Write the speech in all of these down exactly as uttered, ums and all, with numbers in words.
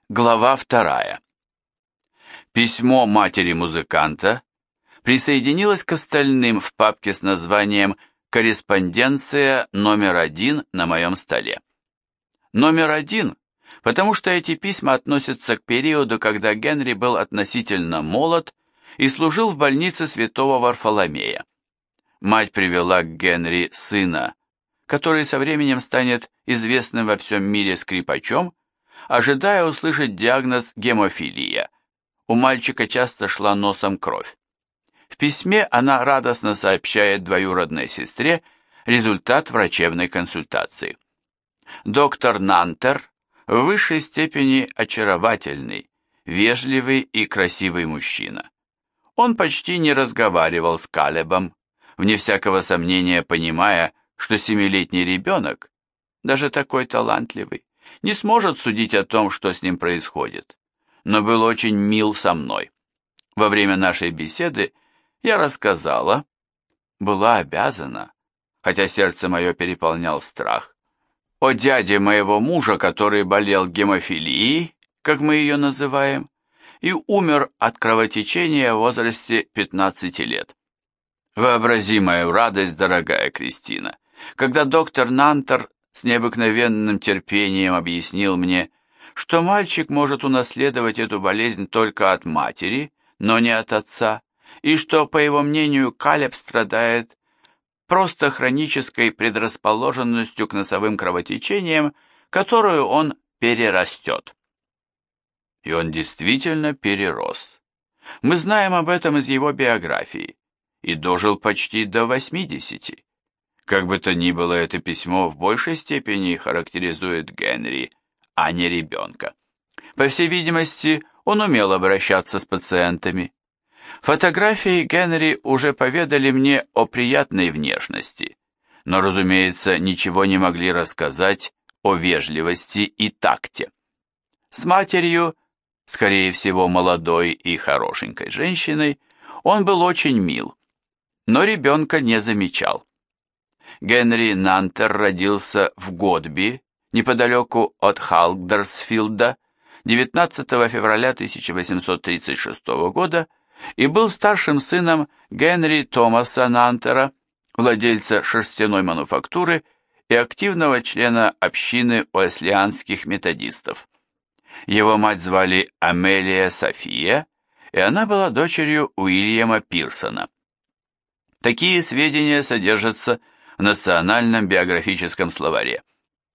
Глава вторая. Письмо матери музыканта присоединилось к остальным в папке с названием «Корреспонденция номер один» на моем столе. Номер один, потому что эти письма относятся к периоду, когда Генри был относительно молод и служил в больнице святого Варфоломея. Мать привела к Генри сына, который со временем станет известным во всем мире скрипачом, ожидая услышать диагноз гемофилия. У мальчика часто шла носом кровь. В письме она радостно сообщает двоюродной сестре результат врачебной консультации. Доктор Нантер в высшей степени очаровательный, вежливый и красивый мужчина. Он почти не разговаривал с Калебом, вне всякого сомнения понимая, что семилетний ребенок, даже такой талантливый, не сможет судить о том, что с ним происходит, но был очень мил со мной. Во время нашей беседы я рассказала, была обязана, хотя сердце мое переполнял страх, о дяде моего мужа, который болел гемофилией, как мы ее называем, и умер от кровотечения в возрасте пятнадцати лет. Вообрази мою радость, дорогая Кристина, когда доктор Нантер с необыкновенным терпением объяснил мне, что мальчик может унаследовать эту болезнь только от матери, но не от отца, и что, по его мнению, Калеб страдает просто хронической предрасположенностью к носовым кровотечениям, которую он перерастет. И он действительно перерос. Мы знаем об этом из его биографии, и дожил почти до восьмидесяти. Как бы то ни было, это письмо в большей степени характеризует Генри, а не ребенка. По всей видимости, он умел обращаться с пациентами. Фотографии Генри уже поведали мне о приятной внешности, но, разумеется, ничего не могли рассказать о вежливости и такте. С матерью, скорее всего, молодой и хорошенькой женщиной, он был очень мил, но ребенка не замечал. Генри Нантер родился в Годби, неподалеку от Халдерсфилда, девятнадцатого февраля тысяча восемьсот тридцать шестого года и был старшим сыном Генри Томаса Нантера, владельца шерстяной мануфактуры и активного члена общины уэслианских методистов. Его мать звали Амелия София, и она была дочерью Уильяма Пирсона. Такие сведения содержатся в Национальном биографическом словаре.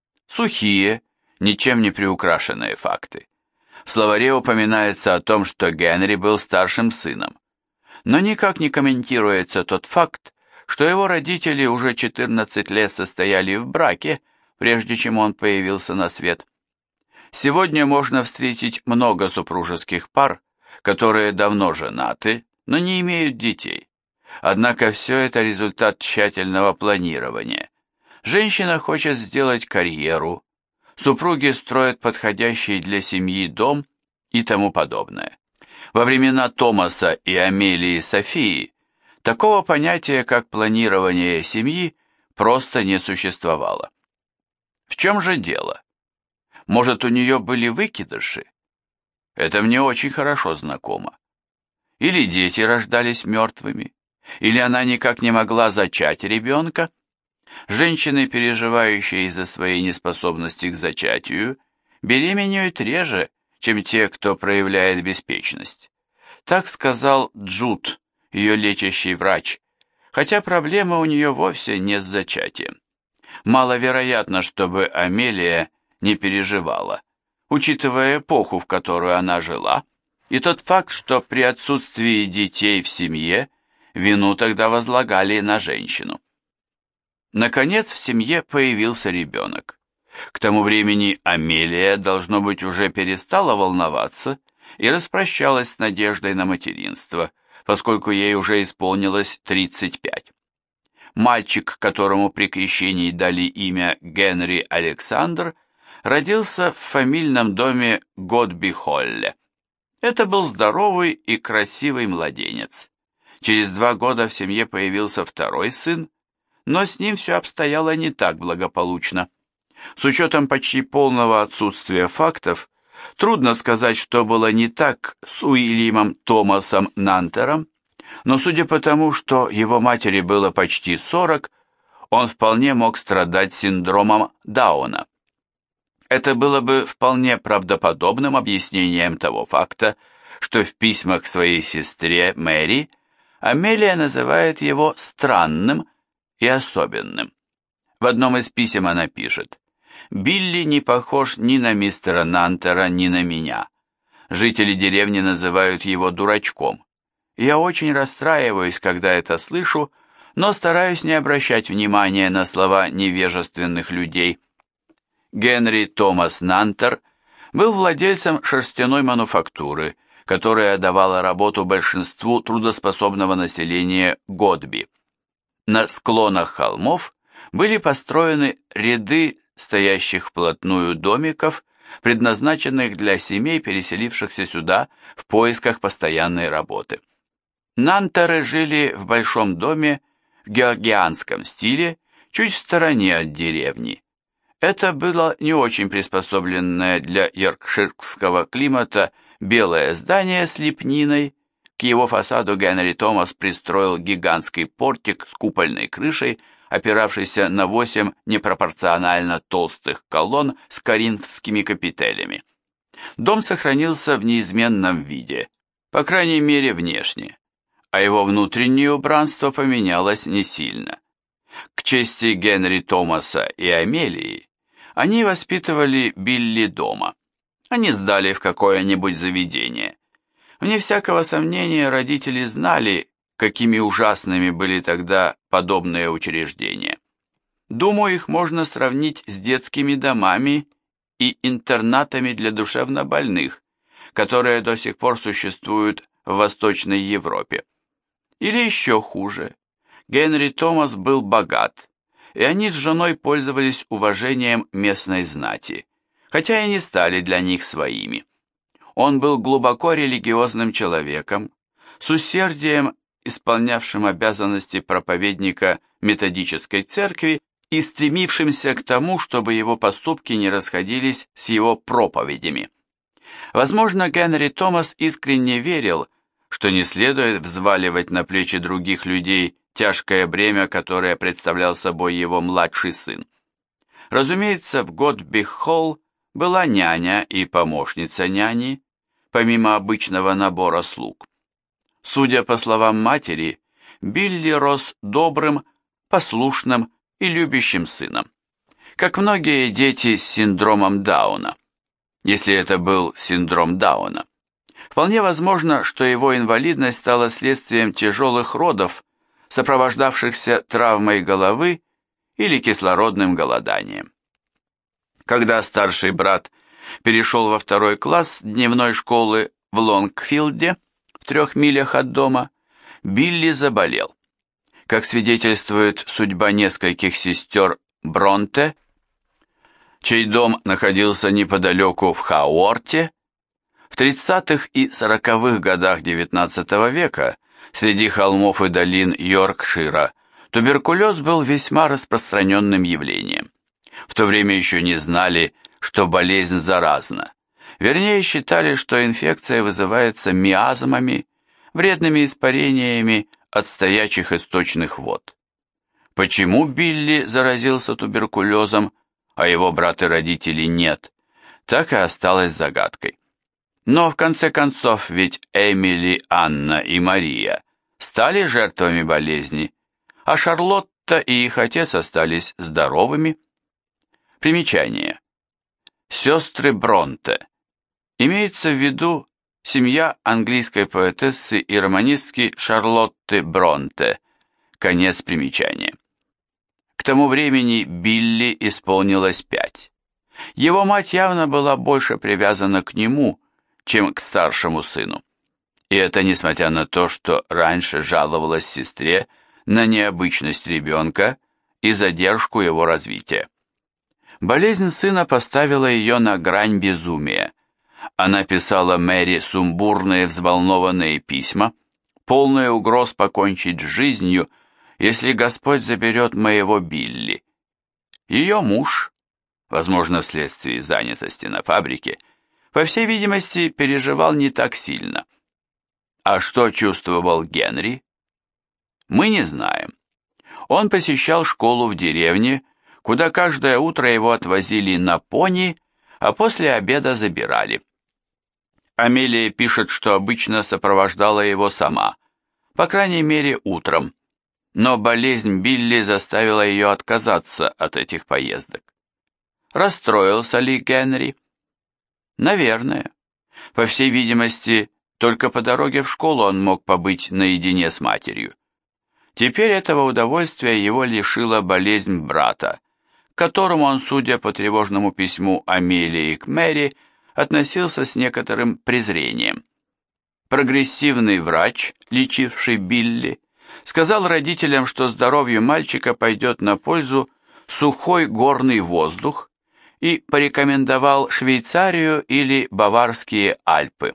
Сухие, ничем не приукрашенные факты. В словаре упоминается о том, что Генри был старшим сыном, но никак не комментируется тот факт, что его родители уже четырнадцать лет состояли в браке, прежде чем он появился на свет. Сегодня можно встретить много супружеских пар, которые давно женаты, но не имеют детей. Однако все это результат тщательного планирования. Женщина хочет сделать карьеру, супруги строят подходящий для семьи дом и тому подобное. Во времена Томаса и Амелии Софии такого понятия, как планирование семьи, просто не существовало. В чем же дело? Может, у нее были выкидыши? Это мне очень хорошо знакомо. Или дети рождались мертвыми? Или она никак не могла зачать ребенка? Женщины, переживающие из-за своей неспособности к зачатию, беременеют реже, чем те, кто проявляет беспечность. Так сказал Джуд, ее лечащий врач, хотя проблема у нее вовсе не с зачатием. Маловероятно, чтобы Амелия не переживала, учитывая эпоху, в которую она жила, и тот факт, что при отсутствии детей в семье вину тогда возлагали на женщину. Наконец в семье появился ребенок. К тому времени Амелия, должно быть, уже перестала волноваться и распрощалась с надеждой на материнство, поскольку ей уже исполнилось тридцать пять. Мальчик, которому при крещении дали имя Генри Александр, родился в фамильном доме Годби-Холле. Это был здоровый и красивый младенец. Через два года в семье появился второй сын, но с ним все обстояло не так благополучно. С учетом почти полного отсутствия фактов, Трудно сказать, что было не так с Уильямом Томасом Нантером, но судя по тому, что его матери было почти сорок, он вполне мог страдать синдромом Дауна. Это было бы вполне правдоподобным объяснением того факта, что в письмах к своей сестре Мэри Амелия называет его странным и особенным. В одном из писем она пишет: «Билли не похож ни на мистера Нантера, ни на меня. Жители деревни называют его дурачком. Я очень расстраиваюсь, когда это слышу, но стараюсь не обращать внимания на слова невежественных людей». Генри Томас Нантер был владельцем шерстяной мануфактуры, которая давала работу большинству трудоспособного населения Годби. На склонах холмов были построены ряды стоящих вплотную домиков, предназначенных для семей, переселившихся сюда в поисках постоянной работы. Нантеры жили в большом доме в георгианском стиле, чуть в стороне от деревни. Это было не очень приспособленное для йоркширского климата белое здание с лепниной. К его фасаду Генри Томас пристроил гигантский портик с купольной крышей, опиравшийся на восемь непропорционально толстых колонн с коринфскими капителями. Дом сохранился в неизменном виде, по крайней мере внешне, а его внутреннее убранство поменялось не сильно. К чести Генри Томаса и Амелии, они воспитывали Билли дома. Они сдали в какое-нибудь заведение. Вне всякого сомнения, родители знали, какими ужасными были тогда подобные учреждения. Думаю, их можно сравнить с детскими домами и интернатами для душевнобольных, которые до сих пор существуют в Восточной Европе. Или еще хуже. Генри Томас был богат, и они с женой пользовались уважением местной знати, хотя и не стали для них своими. Он был глубоко религиозным человеком, с усердием исполнявшим обязанности проповедника методической церкви и стремившимся к тому, чтобы его поступки не расходились с его проповедями. Возможно, Генри Томас искренне верил, что не следует взваливать на плечи других людей тяжкое бремя, которое представлял собой его младший сын. Разумеется, в Годби-Холл была няня и помощница няни, помимо обычного набора слуг. Судя по словам матери, Билли рос добрым, послушным и любящим сыном, как многие дети с синдромом Дауна, если это был синдром Дауна. Вполне возможно, что его инвалидность стала следствием тяжелых родов, сопровождавшихся травмой головы или кислородным голоданием. Когда старший брат перешел во второй класс дневной школы в Лонгфилде, в трех милях от дома, Билли заболел. Как свидетельствует судьба нескольких сестер Бронте, чей дом находился неподалеку в Хауорте, в тридцатых и сороковых годах девятнадцатого века среди холмов и долин Йоркшира туберкулез был весьма распространенным явлением. В то время еще не знали, что болезнь заразна. Вернее, считали, что инфекция вызывается миазмами, вредными испарениями от стоячих источных вод. Почему Билли заразился туберкулезом, а его брат и родители нет, так и осталось загадкой. Но в конце концов ведь Эмили, Анна и Мария стали жертвами болезни, а Шарлотта и их отец остались здоровыми. Примечание. Сестры Бронте. Имеется в виду семья английской поэтессы и романистки Шарлотты Бронте. Конец примечания. К тому времени Билли исполнилось пять. Его мать явно была больше привязана к нему, чем к старшему сыну. И это несмотря на то, что раньше жаловалась сестре на необычность ребенка и задержку его развития. Болезнь сына поставила ее на грань безумия. Она писала Мэри сумбурные взволнованные письма, полные угроз покончить с жизнью, если Господь заберет моего Билли. Ее муж, возможно, вследствие занятости на фабрике, по всей видимости, переживал не так сильно. А что чувствовал Генри? Мы не знаем. Он посещал школу в деревне, куда каждое утро его отвозили на пони, а после обеда забирали. Амелия пишет, что обычно сопровождала его сама, по крайней мере утром, но болезнь Билли заставила ее отказаться от этих поездок. Расстроился ли Генри? Наверное. По всей видимости, только по дороге в школу он мог побыть наедине с матерью. Теперь этого удовольствия его лишила болезнь брата, к которому он, судя по тревожному письму Амелии к Мэри, относился с некоторым презрением. Прогрессивный врач, лечивший Билли, сказал родителям, что здоровью мальчика пойдет на пользу сухой горный воздух, и порекомендовал Швейцарию или Баварские Альпы.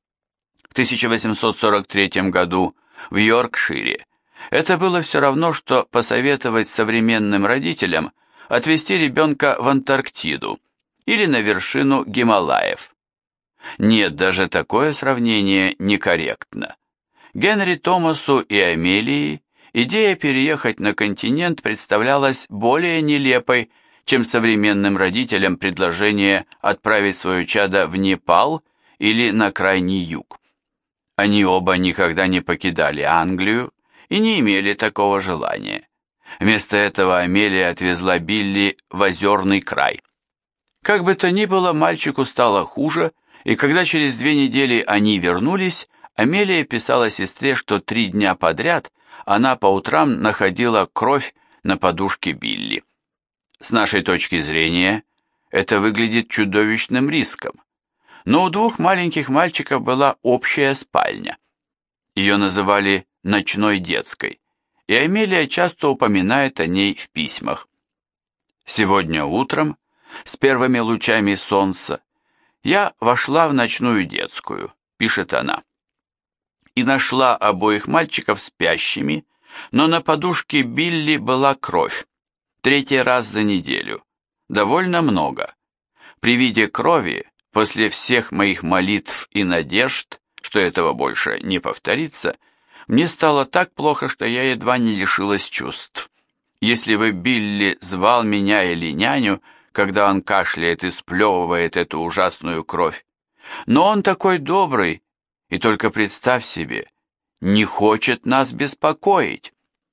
В тысяча восемьсот сорок третьем году в Йоркшире это было все равно, что посоветовать современным родителям отвезти ребенка в Антарктиду или на вершину Гималаев. Нет, даже такое сравнение некорректно. Генри Томасу и Амелии идея переехать на континент представлялась более нелепой, чем современным родителям предложение отправить свое чадо в Непал или на крайний юг. Они оба никогда не покидали Англию и не имели такого желания. Вместо этого Амелия отвезла Билли в озерный край. Как бы то ни было, мальчику стало хуже, и когда через две недели они вернулись, Амелия писала сестре, что три дня подряд она по утрам находила кровь на подушке Билли. С нашей точки зрения, это выглядит чудовищным риском. Но у двух маленьких мальчиков была общая спальня. Ее называли «ночной детской», и Амелия часто упоминает о ней в письмах. Сегодня утром, с первыми лучами солнца, я вошла в ночную детскую, пишет она, и нашла обоих мальчиков спящими, но на подушке Билли была кровь. Третий раз за неделю. Довольно много. При виде крови, после всех моих молитв и надежд, что этого больше не повторится, мне стало так плохо, что я едва не лишилась чувств. Если бы Билли звал меня или няню, когда он кашляет и сплевывает эту ужасную кровь. Но он такой добрый, и только представь себе, не хочет нас беспокоить.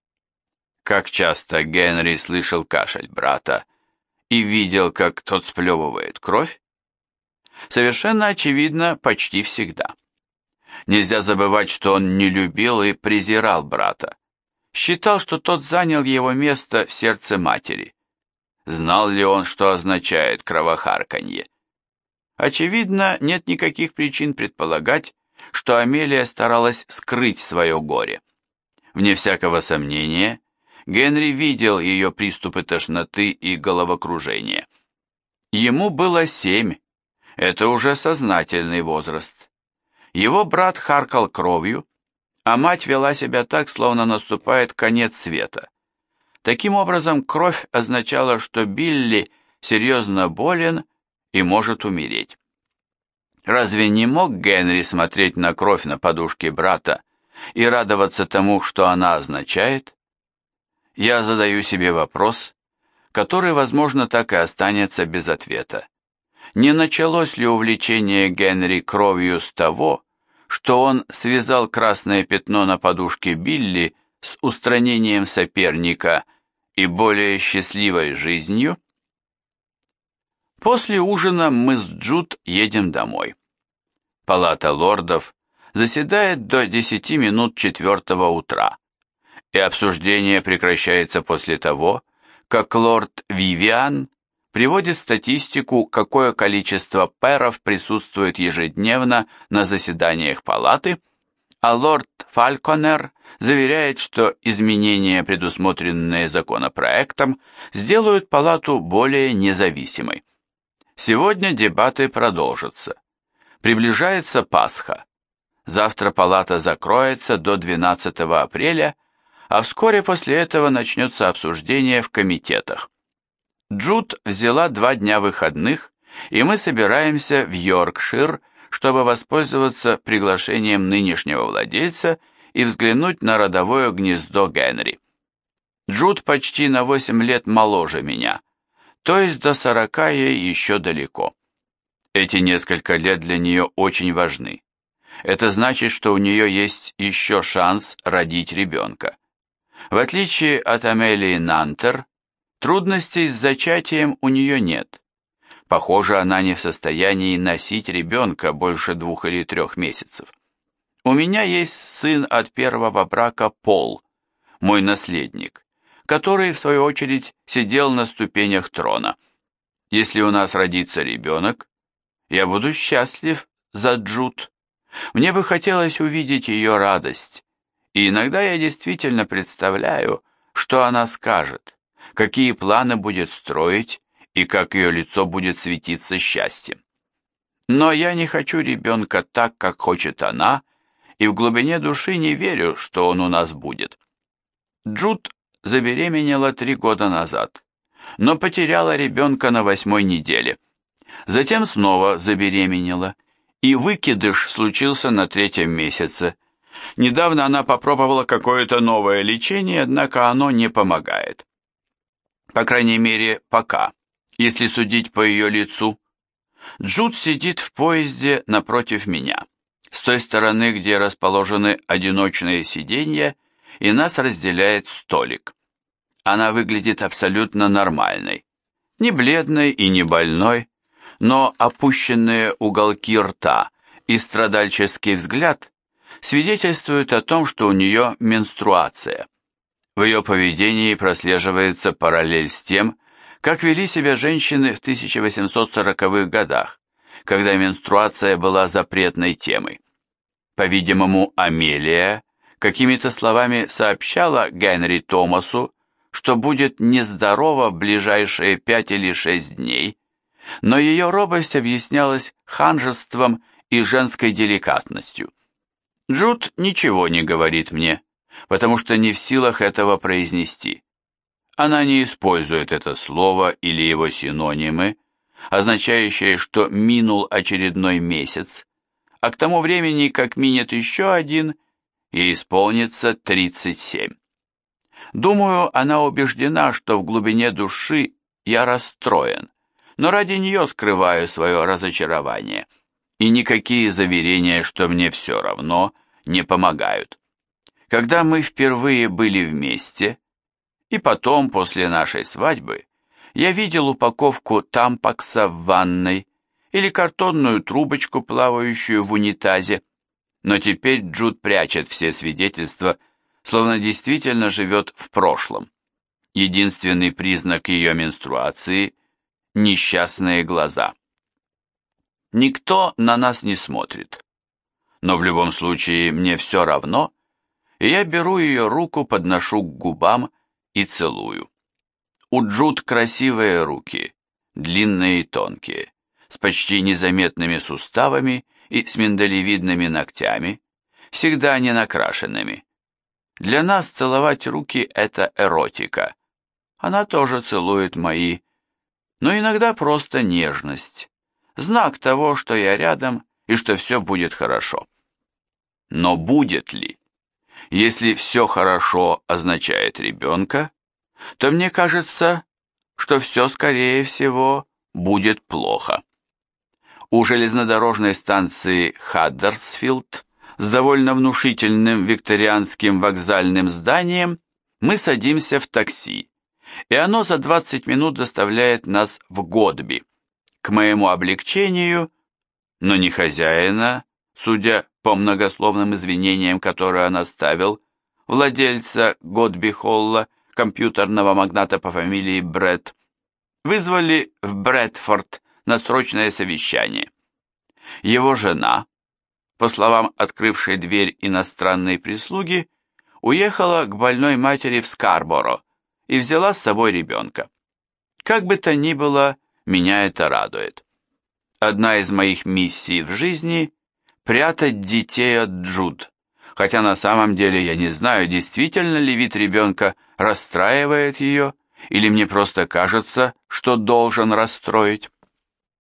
Как часто Генри слышал кашель брата и видел, как тот сплевывает кровь? Совершенно очевидно, почти всегда. Нельзя забывать, что он не любил и презирал брата. Считал, что тот занял его место в сердце матери. Знал ли он, что означает кровохарканье? Очевидно, нет никаких причин предполагать, что Амелия старалась скрыть свое горе. Вне всякого сомнения, Генри видел ее приступы тошноты и головокружения. Ему было семь, это уже сознательный возраст. Его брат харкал кровью, а мать вела себя так, словно наступает конец света. Таким образом, кровь означала, что Билли серьезно болен и может умереть. Разве не мог Генри смотреть на кровь на подушке брата и радоваться тому, что она означает? Я задаю себе вопрос, который, возможно, так и останется без ответа. Не началось ли увлечение Генри кровью с того, что он связал красное пятно на подушке Билли с устранением соперника и более счастливой жизнью? После ужина мы с Джуд едем домой. Палата лордов заседает до десяти минут четвертого утра, и обсуждение прекращается после того, как лорд Вивиан приводит статистику, какое количество пэров присутствует ежедневно на заседаниях палаты, а лорд Фалконер заверяет, что изменения, предусмотренные законопроектом, сделают палату более независимой. Сегодня дебаты продолжатся. Приближается Пасха. Завтра палата закроется до двенадцатого апреля, а вскоре после этого начнется обсуждение в комитетах. Джуд взяла два дня выходных и мы собираемся в Йоркшир, чтобы воспользоваться приглашением нынешнего владельца и взглянуть на родовое гнездо Генри. Джуд почти на восемь лет моложе меня, то есть до сорока ей еще далеко. Эти несколько лет для нее очень важны. Это значит, что у нее есть еще шанс родить ребенка. В отличие от Амелии Нантер, трудностей с зачатием у нее нет. Похоже, она не в состоянии носить ребенка больше двух или трех месяцев. У меня есть сын от первого брака Пол, мой наследник, который, в свою очередь, сидел на ступенях трона. Если у нас родится ребенок, я буду счастлив за Джуд. Мне бы хотелось увидеть ее радость, и иногда я действительно представляю, что она скажет, какие планы будет строить и как ее лицо будет светиться счастьем. Но я не хочу ребенка так, как хочет она, и в глубине души не верю, что он у нас будет. Джуд забеременела три года назад, но потеряла ребенка на восьмой неделе. Затем снова забеременела, и выкидыш случился на третьем месяце. Недавно она попробовала какое-то новое лечение, однако оно не помогает. По крайней мере, пока, если судить по ее лицу. Джуд сидит в поезде напротив меня, с той стороны, где расположены одиночные сиденья, и нас разделяет столик. Она выглядит абсолютно нормальной, не бледной и не больной, но опущенные уголки рта и страдальческий взгляд свидетельствуют о том, что у нее менструация. В ее поведении прослеживается параллель с тем, как вели себя женщины в тысяча восемьсот сороковых годах, когда менструация была запретной темой. По-видимому, Амелия какими-то словами сообщала Генри Томасу, что будет нездорова в ближайшие пять или шесть дней, но ее робость объяснялась ханжеством и женской деликатностью. Джуд ничего не говорит мне, потому что не в силах этого произнести. Она не использует это слово или его синонимы, означающие, что минул очередной месяц, а к тому времени, как минет еще один, ей исполнится тридцать семь. Думаю, она убеждена, что в глубине души я расстроен, но ради нее скрываю свое разочарование, и никакие заверения, что мне все равно, не помогают. Когда мы впервые были вместе, и потом, после нашей свадьбы, я видел упаковку тампакса в ванной или картонную трубочку, плавающую в унитазе, но теперь Джуд прячет все свидетельства, словно действительно живет в прошлом. Единственный признак ее менструации – несчастные глаза. Никто на нас не смотрит, но в любом случае мне все равно, и я беру ее руку, подношу к губам и целую. У Джуд красивые руки, длинные и тонкие, с почти незаметными суставами и с миндалевидными ногтями, всегда не накрашенными. Для нас целовать руки – это эротика. Она тоже целует мои, но иногда просто нежность, знак того, что я рядом и что все будет хорошо. Но будет ли? Если все хорошо означает ребенка, то мне кажется, что все, скорее всего, будет плохо. У железнодорожной станции Хаддерсфилд с довольно внушительным викторианским вокзальным зданием мы садимся в такси, и оно за двадцать минут доставляет нас в Годби. К моему облегчению, но не хозяина, судя по многословным извинениям, которые он оставил, владельца Годби-Холла, компьютерного магната по фамилии Бретт, вызвали в Брэдфорд на срочное совещание. Его жена, по словам открывшей дверь иностранной прислуги, уехала к больной матери в Скарборо и взяла с собой ребенка. Как бы то ни было, меня это радует. Одна из моих миссий в жизни – прятать детей от Джуд, хотя на самом деле я не знаю, действительно ли вид ребенка расстраивает ее, или мне просто кажется, что должен расстроить.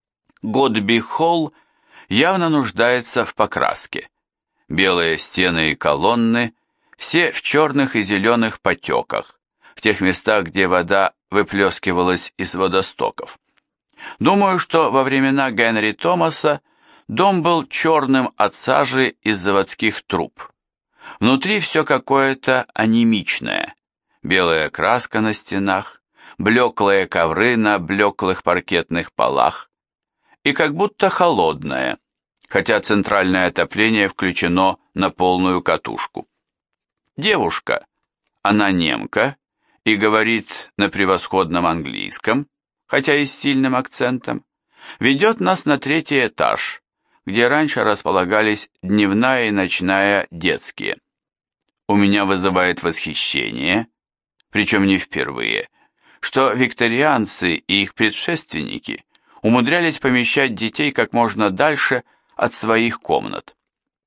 Годби-холл явно нуждается в покраске. Белые стены и колонны, все в черных и зеленых потеках, в тех местах, где вода выплескивалась из водостоков. Думаю, что во времена Генри Томаса дом был черным от сажи из заводских труб. Внутри все какое-то анемичное. Белая краска на стенах, блеклые ковры на блеклых паркетных полах. И как будто холодное, хотя центральное отопление включено на полную катушку. Девушка, она немка и говорит на превосходном английском, хотя и с сильным акцентом, ведет нас на третий этаж, где раньше располагались дневная и ночная детские. У меня вызывает восхищение, причем не впервые, что викторианцы и их предшественники умудрялись помещать детей как можно дальше от своих комнат.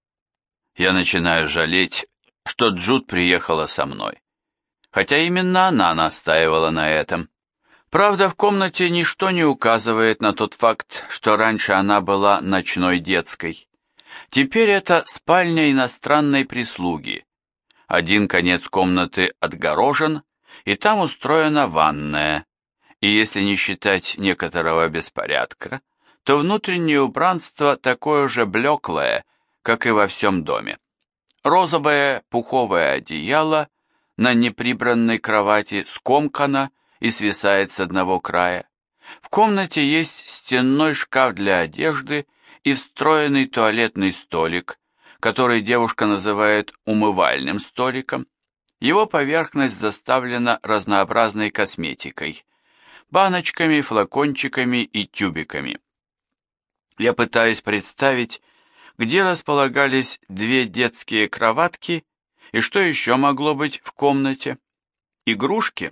Я начинаю жалеть, что Джуд приехала со мной, хотя именно она настаивала на этом. Правда, в комнате ничто не указывает на тот факт, что раньше она была ночной детской. Теперь это спальня иностранной прислуги. Один конец комнаты отгорожен, и там устроена ванная, и если не считать некоторого беспорядка, то внутреннее убранство такое же блеклое, как и во всем доме. Розовое пуховое одеяло на неприбранной кровати скомкано и свисает с одного края. В комнате есть стенной шкаф для одежды и встроенный туалетный столик, который девушка называет умывальным столиком. Его поверхность заставлена разнообразной косметикой, баночками, флакончиками и тюбиками. Я пытаюсь представить, где располагались две детские кроватки и что еще могло быть в комнате. Игрушки?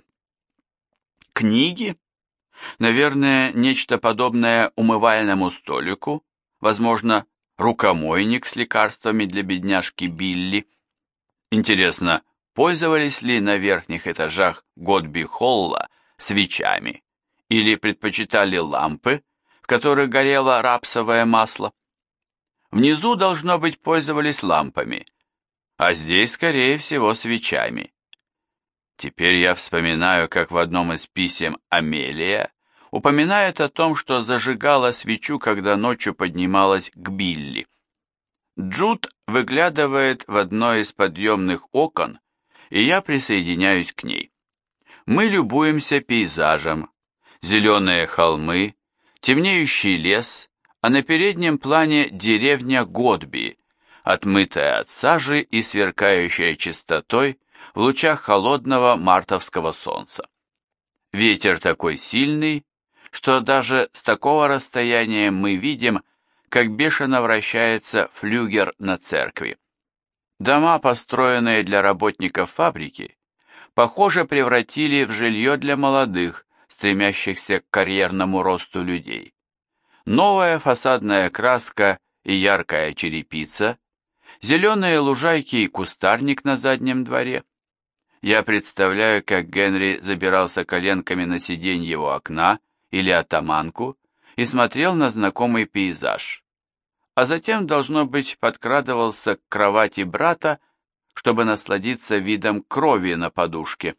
Книги? Наверное, нечто подобное умывальному столику, возможно, рукомойник с лекарствами для бедняжки Билли. Интересно, пользовались ли на верхних этажах Годби-холла свечами или предпочитали лампы, в которых горело рапсовое масло? Внизу, должно быть, пользовались лампами, а здесь, скорее всего, свечами. Теперь я вспоминаю, как в одном из писем Амелия упоминает о том, что зажигала свечу, когда ночью поднималась к Билли. Джуд выглядывает в одно из подъемных окон, и я присоединяюсь к ней. Мы любуемся пейзажем, зеленые холмы, темнеющий лес, а на переднем плане деревня Годби, отмытая от сажи и сверкающая чистотой в лучах холодного мартовского солнца. Ветер такой сильный, что даже с такого расстояния мы видим, как бешено вращается флюгер на церкви. Дома, построенные для работников фабрики, похоже, превратили в жилье для молодых, стремящихся к карьерному росту людей. Новая фасадная краска и яркая черепица, зеленые лужайки и кустарник на заднем дворе. Я представляю, как Генри забирался коленками на сиденье его окна или атаманку и смотрел на знакомый пейзаж, а затем, должно быть, подкрадывался к кровати брата, чтобы насладиться видом крови на подушке.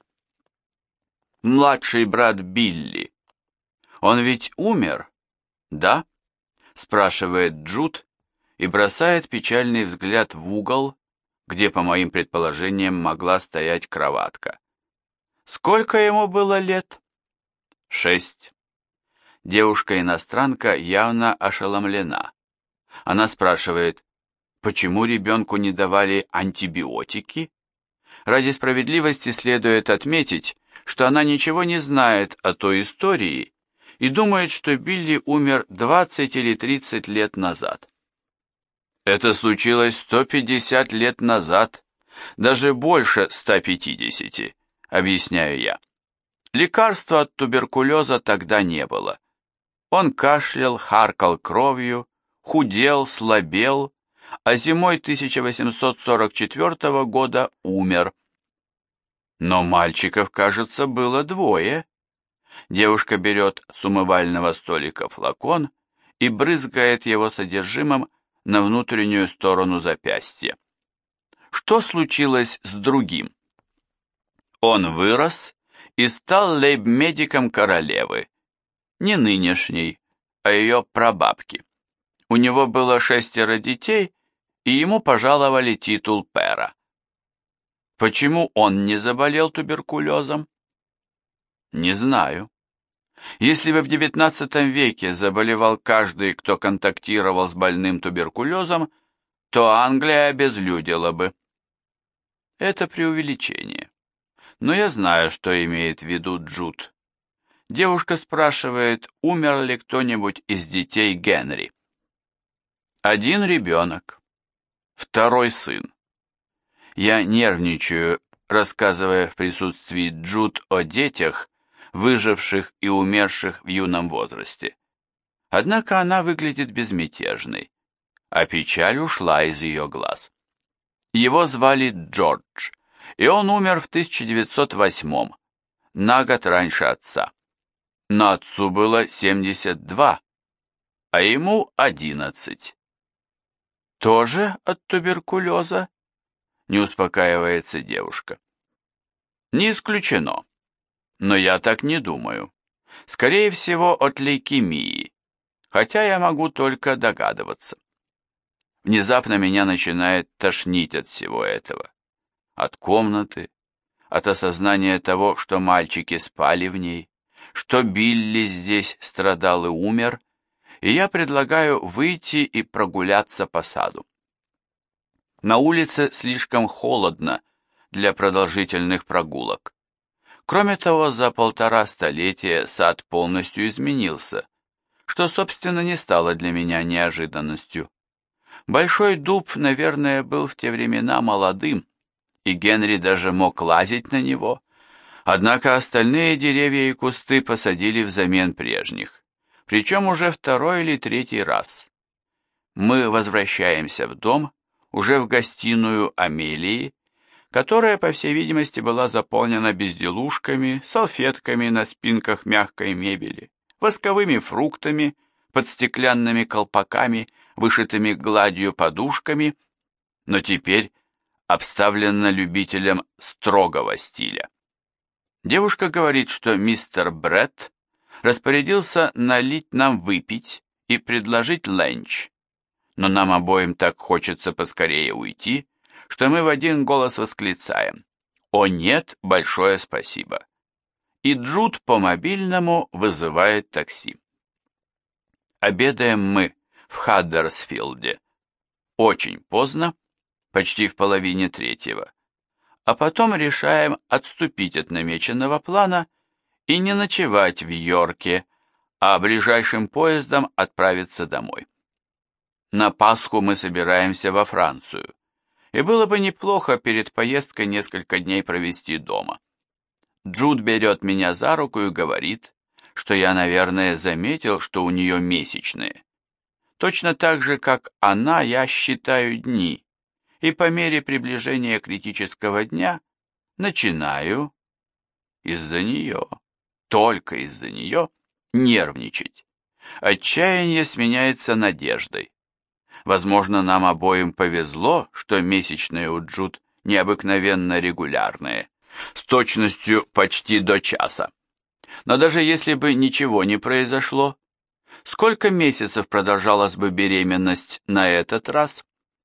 Младший брат Билли. Он ведь умер, да? Спрашивает Джуд и бросает печальный взгляд в угол, где, по моим предположениям, могла стоять кроватка. Сколько ему было лет? Шесть. Девушка-иностранка явно ошеломлена. Она спрашивает, почему ребенку не давали антибиотики? Ради справедливости следует отметить, что она ничего не знает о той истории и думает, что Билли умер двадцать или тридцать лет назад. Это случилось сто пятьдесят лет назад, даже больше ста пятидесяти, объясняю я. Лекарства от туберкулеза тогда не было. Он кашлял, харкал кровью, худел, слабел, а зимой тысяча восемьсот сорок четвёртого года умер. Но мальчиков, кажется, было двое. Девушка берет с умывального столика флакон и брызгает его содержимым на внутреннюю сторону запястья. Что случилось с другим? Он вырос и стал лейб-медиком королевы, не нынешней, а ее прабабки. У него было шестеро детей, и ему пожаловали титул пэра. Почему он не заболел туберкулезом? Не знаю. Если бы в девятнадцатом веке заболевал каждый, кто контактировал с больным туберкулезом, то Англия обезлюдела бы. Это преувеличение. Но я знаю, что имеет в виду Джуд. Девушка спрашивает, умер ли кто-нибудь из детей Генри. Один ребенок, второй сын. Я нервничаю, рассказывая в присутствии Джуд о детях, выживших и умерших в юном возрасте. Однако она выглядит безмятежной, а печаль ушла из ее глаз. Его звали Джордж, и он умер в тысяча девятьсот восьмом, на год раньше отца. Но отцу было семьдесят два, а ему одиннадцать. Тоже от туберкулеза? Не успокаивается девушка. Не исключено. Но я так не думаю. Скорее всего, от лейкемии, хотя я могу только догадываться. Внезапно меня начинает тошнить от всего этого. От комнаты, от осознания того, что мальчики спали в ней, что Билли здесь страдал и умер, и я предлагаю выйти и прогуляться по саду. На улице слишком холодно для продолжительных прогулок. Кроме того, за полтора столетия сад полностью изменился, что, собственно, не стало для меня неожиданностью. Большой дуб, наверное, был в те времена молодым, и Генри даже мог лазить на него, однако остальные деревья и кусты посадили взамен прежних, причем уже второй или третий раз. Мы возвращаемся в дом, уже в гостиную Амелии, которая, по всей видимости, была заполнена безделушками, салфетками на спинках мягкой мебели, восковыми фруктами, под стеклянными колпаками, вышитыми гладью подушками, но теперь обставлена любителем строгого стиля. Девушка говорит, что мистер Бретт распорядился налить нам выпить и предложить ленч, но нам обоим так хочется поскорее уйти, что мы в один голос восклицаем: «О нет, большое спасибо!» И Джуд по мобильному вызывает такси. Обедаем мы в Хаддерсфилде очень поздно, почти в половине третьего, а потом решаем отступить от намеченного плана и не ночевать в Йорке, а ближайшим поездом отправиться домой. На Пасху мы собираемся во Францию, и было бы неплохо перед поездкой несколько дней провести дома. Джуд берет меня за руку и говорит, что я, наверное, заметил, что у нее месячные. Точно так же, как она, я считаю дни, и по мере приближения критического дня начинаю из-за нее, только из-за нее, нервничать. Отчаяние сменяется надеждой. Возможно, нам обоим повезло, что месячные у Джуд необыкновенно регулярные, с точностью почти до часа. Но даже если бы ничего не произошло, сколько месяцев продолжалась бы беременность на этот раз?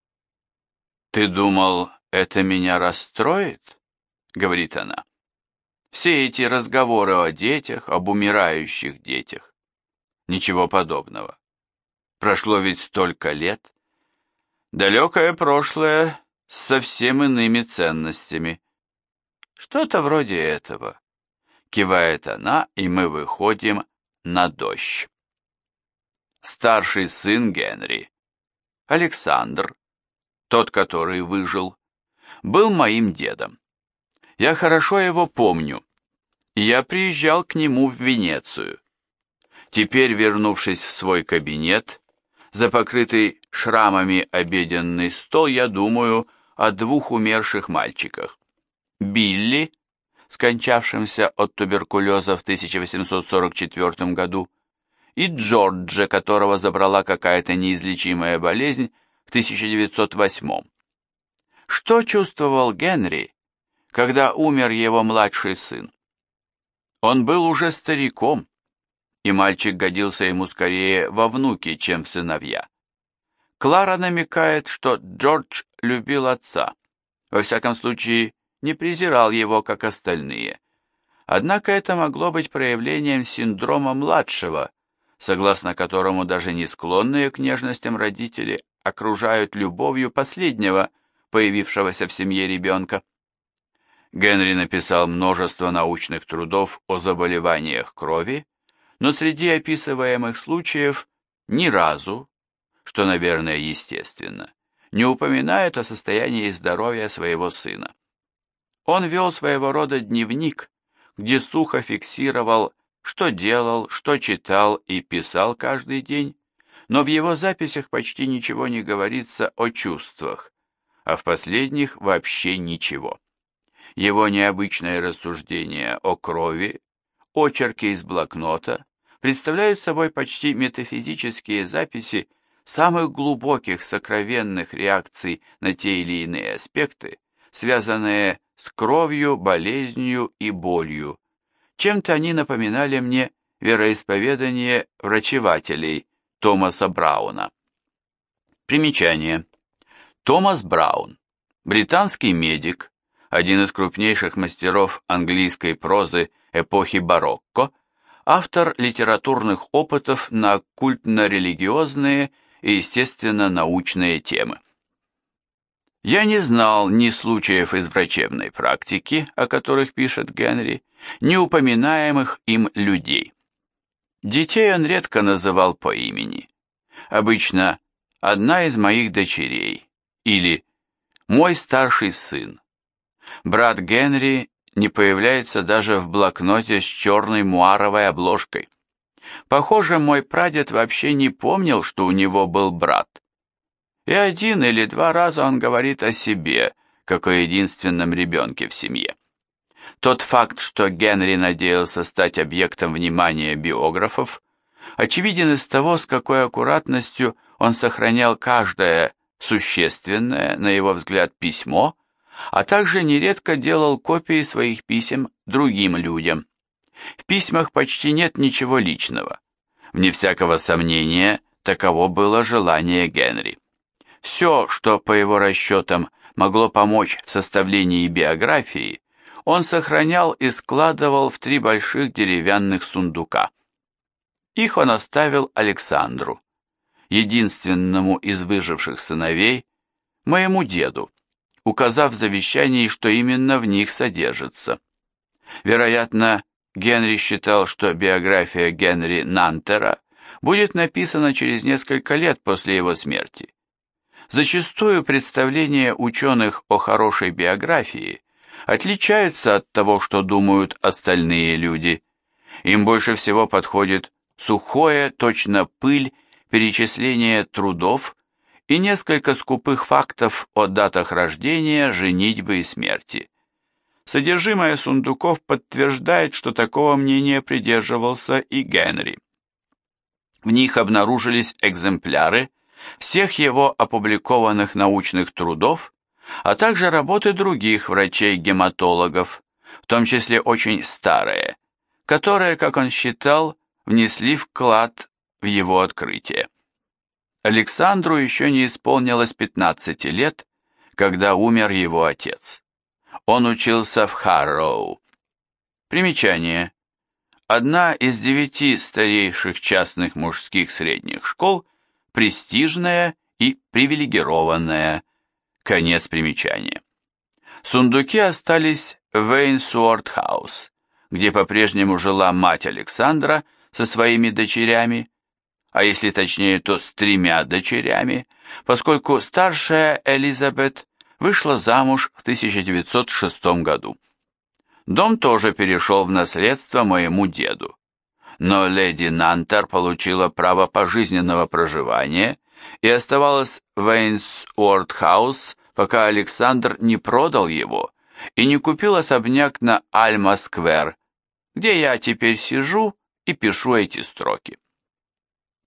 «Ты думал, это меня расстроит?» — говорит она. «Все эти разговоры о детях, об умирающих детях. Ничего подобного. Прошло ведь столько лет. Далекое прошлое с совсем иными ценностями. Что-то вроде этого». Кивает она, и мы выходим на дождь. Старший сын Генри, Александр, тот, который выжил, был моим дедом. Я хорошо его помню, и я приезжал к нему в Венецию. Теперь, вернувшись в свой кабинет, за покрытый шрамами обеденный стол, я думаю о двух умерших мальчиках. Билли, скончавшемся от туберкулеза в тысяча восемьсот сорок четвёртом году, и Джорджа, которого забрала какая-то неизлечимая болезнь в тысяча девятьсот восьмом. Что чувствовал Генри, когда умер его младший сын? Он был уже стариком, и мальчик годился ему скорее во внуки, чем в сыновья. Клара намекает, что Джордж любил отца, во всяком случае не презирал его, как остальные. Однако это могло быть проявлением синдрома младшего, согласно которому даже не склонные к нежностям родители окружают любовью последнего, появившегося в семье ребенка. Генри написал множество научных трудов о заболеваниях крови, но среди описываемых случаев ни разу, что, наверное, естественно, не упоминает о состоянии здоровья своего сына. Он вел своего рода дневник, где сухо фиксировал, что делал, что читал и писал каждый день, но в его записях почти ничего не говорится о чувствах, а в последних вообще ничего. Его необычные рассуждения о крови, очерки из блокнота, представляют собой почти метафизические записи самых глубоких сокровенных реакций на те или иные аспекты, связанные с кровью, болезнью и болью. Чем-то они напоминали мне вероисповедание врачевателей Томаса Брауна. Примечание. Томас Браун, британский медик, один из крупнейших мастеров английской прозы эпохи барокко, автор литературных опытов на оккультно-религиозные и, естественно, научные темы. Я не знал ни случаев из врачебной практики, о которых пишет Генри, ни упоминаемых им людей. Детей он редко называл по имени. Обычно «одна из моих дочерей» или «мой старший сын». Брат Генри не появляется даже в блокноте с черной муаровой обложкой. Похоже, мой прадед вообще не помнил, что у него был брат. И один или два раза он говорит о себе, как о единственном ребенке в семье. Тот факт, что Генри надеялся стать объектом внимания биографов, очевиден из того, с какой аккуратностью он сохранял каждое существенное, на его взгляд, письмо, а также нередко делал копии своих писем другим людям. В письмах почти нет ничего личного. Вне всякого сомнения, таково было желание Генри. Все, что, по его расчетам, могло помочь в составлении биографии, он сохранял и складывал в три больших деревянных сундука. Их он оставил Александру, единственному из выживших сыновей, моему деду, указав в завещании, что именно в них содержится. Вероятно, Генри считал, что биография Генри Нантера будет написана через несколько лет после его смерти. Зачастую представления ученых о хорошей биографии отличаются от того, что думают остальные люди. Им больше всего подходит сухое, точно пыль, перечисление трудов и несколько скупых фактов о датах рождения, женитьбы и смерти. Содержимое сундуков подтверждает, что такого мнения придерживался и Генри. В них обнаружились экземпляры всех его опубликованных научных трудов, а также работы других врачей-гематологов, в том числе очень старые, которые, как он считал, внесли вклад в его открытие. Александру еще не исполнилось пятнадцати лет, когда умер его отец. Он учился в Харроу. Примечание. Одна из девяти старейших частных мужских средних школ, престижная и привилегированная. Конец примечания. Сундуки остались в Эйнсуорт-хаус, где по-прежнему жила мать Александра со своими дочерями, а если точнее, то с тремя дочерями, поскольку старшая Элизабет вышла замуж в тысяча девятьсот шестом году. Дом тоже перешел в наследство моему деду, но леди Нантер получила право пожизненного проживания и оставалась в Эйнсуорт-хаус, пока Александр не продал его и не купил особняк на Альма-сквер, где я теперь сижу и пишу эти строки.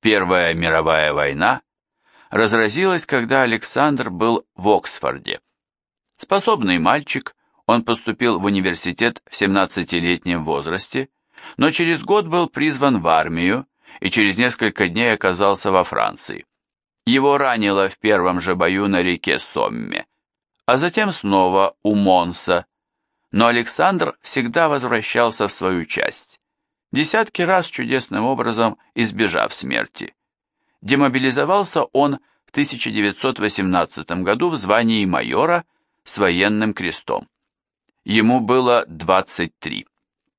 Первая мировая война разразилась, когда Александр был в Оксфорде. Способный мальчик, он поступил в университет в семнадцатилетнем возрасте, но через год был призван в армию и через несколько дней оказался во Франции. Его ранило в первом же бою на реке Сомме, а затем снова у Монса, но Александр всегда возвращался в свою часть, десятки раз чудесным образом избежав смерти. Демобилизовался он в тысяча девятьсот восемнадцатом году в звании майора с военным крестом. Ему было двадцать три.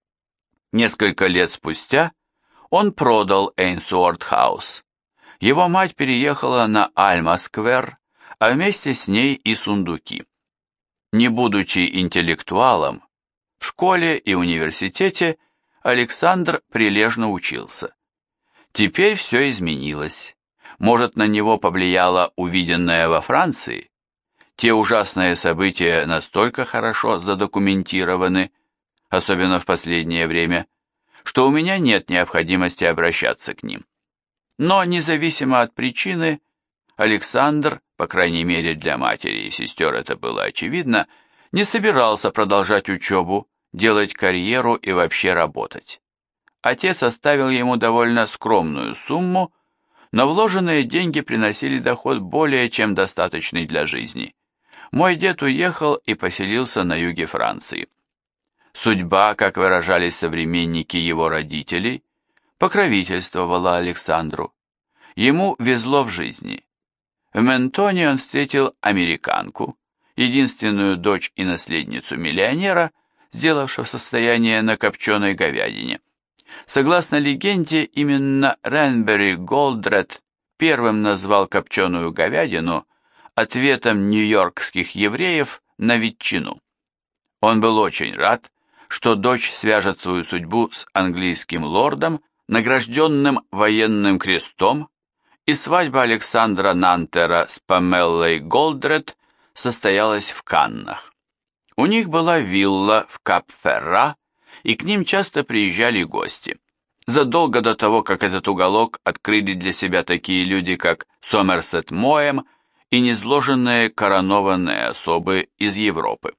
Несколько лет спустя он продал Эйнсуорт-хаус. Его мать переехала на Альма-сквер, а вместе с ней и сундуки. Не будучи интеллектуалом, в школе и университете Александр прилежно учился. Теперь все изменилось. Может, на него повлияло увиденное во Франции? Те ужасные события настолько хорошо задокументированы, особенно в последнее время, что у меня нет необходимости обращаться к ним. Но независимо от причины, Александр, по крайней мере для матери и сестер это было очевидно, не собирался продолжать учебу, делать карьеру и вообще работать. Отец оставил ему довольно скромную сумму, но вложенные деньги приносили доход более чем достаточный для жизни. Мой дед уехал и поселился на юге Франции. Судьба, как выражались современники его родителей, покровительствовала Александру. Ему везло в жизни. В Ментоне он встретил американку, единственную дочь и наследницу миллионера, сделавшего состояние на копченой говядине. Согласно легенде, именно Ренбери Голдред первым назвал копченую говядину ответом нью-йоркских евреев на ветчину. Он был очень рад, что дочь свяжет свою судьбу с английским лордом, награжденным военным крестом, и свадьба Александра Нантера с Памеллой Голдред состоялась в Каннах. У них была вилла в Кап-Ферра, и к ним часто приезжали гости. Задолго до того, как этот уголок открыли для себя такие люди, как Сомерсет Моэм и незложенные коронованные особы из Европы.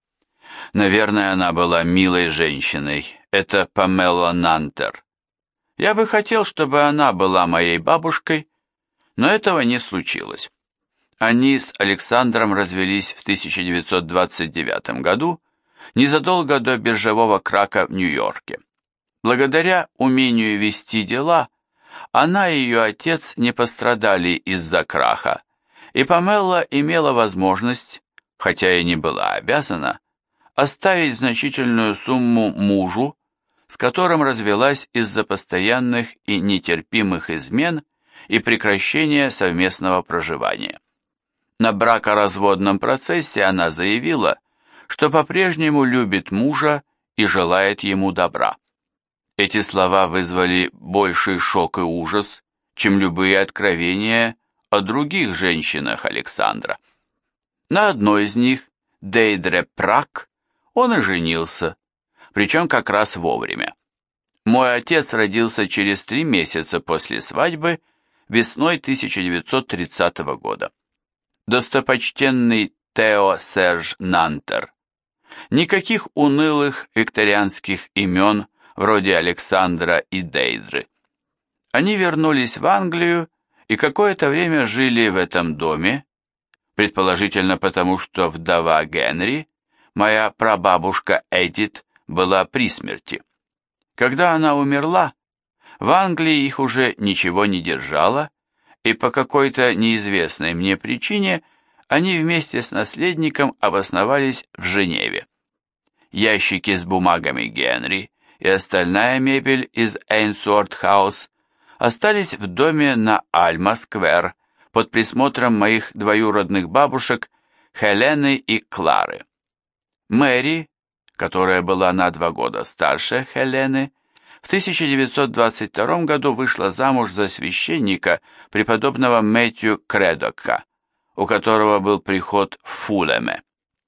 Наверное, она была милой женщиной, это Памела Нантер. Я бы хотел, чтобы она была моей бабушкой, но этого не случилось. Они с Александром развелись в тысяча девятьсот двадцать девятом году, незадолго до биржевого краха в Нью-Йорке. Благодаря умению вести дела, она и ее отец не пострадали из-за краха, и Памела имела возможность, хотя и не была обязана, оставить значительную сумму мужу, с которым развелась из-за постоянных и нетерпимых измен и прекращения совместного проживания. На бракоразводном процессе она заявила, что по-прежнему любит мужа и желает ему добра. Эти слова вызвали больший шок и ужас, чем любые откровения о других женщинах Александра. На одной из них, Дейдре Прак, он и женился, причем как раз вовремя. Мой отец родился через три месяца после свадьбы, весной тысяча девятьсот тридцатого года. Достопочтенный Тео Серж Нантер. Никаких унылых викторианских имен вроде Александра и Дейдры. Они вернулись в Англию и какое-то время жили в этом доме, предположительно потому, что вдова Генри, моя прабабушка Эдит, была при смерти. Когда она умерла, в Англии их уже ничего не держало, и по какой-то неизвестной мне причине они вместе с наследником обосновались в Женеве. Ящики с бумагами Генри и остальная мебель из Эйнсуорт-хаус остались в доме на Альма-сквер под присмотром моих двоюродных бабушек Хелены и Клары. Мэри, которая была на два года старше Хелены, в тысяча девятьсот двадцать втором году вышла замуж за священника, преподобного Мэтью Кредока, у которого был приход в Фулеме.